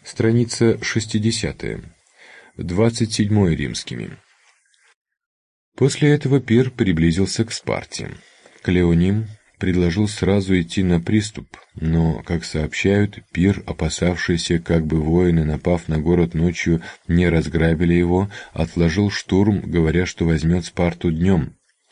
Страница 60. 27 римскими. После этого Пир приблизился к Спарте. Клеоним предложил сразу идти на приступ, но, как сообщают, Пир, опасавшийся, как бы воины, напав на город ночью, не разграбили его, отложил штурм, говоря, что возьмет Спарту днем.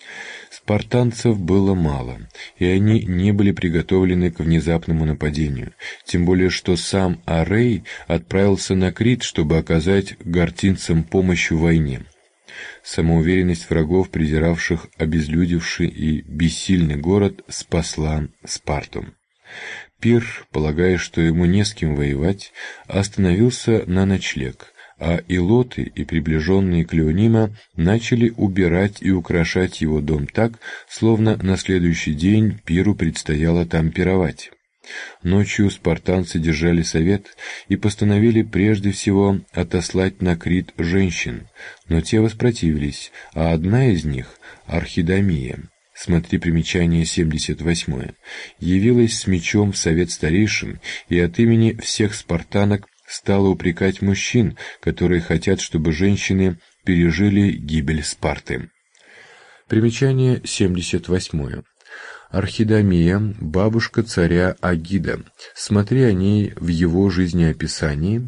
Спартанцев было мало, и они не были приготовлены к внезапному нападению, тем более что сам Арей отправился на Крит, чтобы оказать гортинцам помощь в войне. Самоуверенность врагов, презиравших обезлюдевший и бессильный город, спасла Спарту. Пир, полагая, что ему не с кем воевать, остановился на ночлег, а илоты и приближенные Клеонима начали убирать и украшать его дом так, словно на следующий день Пиру предстояло там пировать. Ночью спартанцы держали совет и постановили прежде всего отослать на Крит женщин, но те воспротивились, а одна из них, Архидамия, смотри примечание 78, явилась с мечом в совет старейшин и от имени всех спартанок стала упрекать мужчин, которые хотят, чтобы женщины пережили гибель Спарты. Примечание 78. Архидамия, бабушка царя Агида. Смотри о ней в его жизнеописании,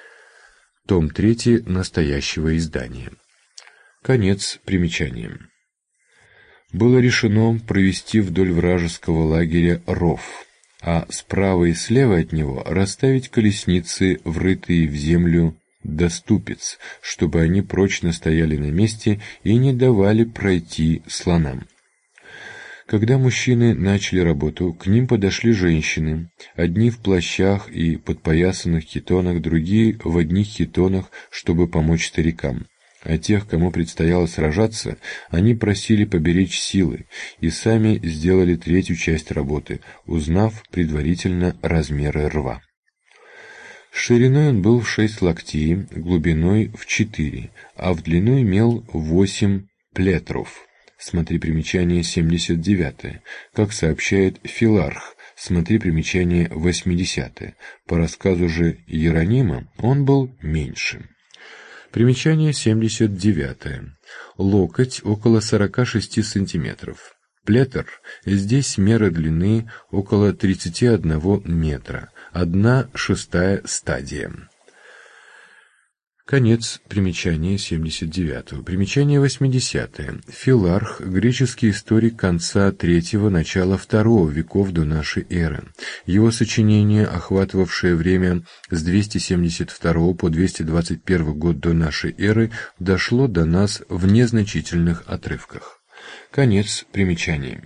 том 3 настоящего издания. Конец примечания. Было решено провести вдоль вражеского лагеря ров, а справа и слева от него расставить колесницы, врытые в землю до ступиц, чтобы они прочно стояли на месте и не давали пройти слонам. Когда мужчины начали работу, к ним подошли женщины, одни в плащах и подпоясанных хитонах, другие в одних хитонах, чтобы помочь старикам. А тех, кому предстояло сражаться, они просили поберечь силы и сами сделали третью часть работы, узнав предварительно размеры рва. Шириной он был в 6 локтей, глубиной в 4, а в длину имел 8 плетров. Смотри примечание 79, как сообщает Филарх, смотри примечание 80. По рассказу же Иеронима он был меньше. Примечание 79. Локоть около 46 сантиметров. Плетр — здесь мера длины около 31 метра, 1/6 стадия. Конец примечания 79. Примечание 80. Филарх, греческий историк конца III – начала II веков до нашей эры. Его сочинение, охватывавшее время с 272 по 221 год до нашей эры, дошло до нас в незначительных отрывках. Конец примечания.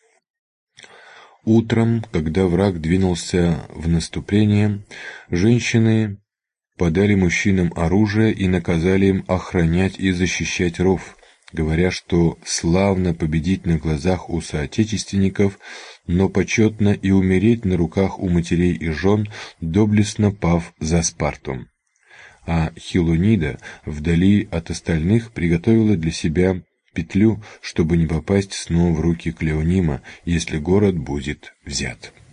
Утром, когда враг двинулся в наступление, женщины подали мужчинам оружие и наказали им охранять и защищать ров, говоря, что славно победить на глазах у соотечественников, но почетно и умереть на руках у матерей и жен, доблестно пав за Спарту. А Хилонида вдали от остальных приготовила для себя петлю, чтобы не попасть снова в руки Клеонима, если город будет взят.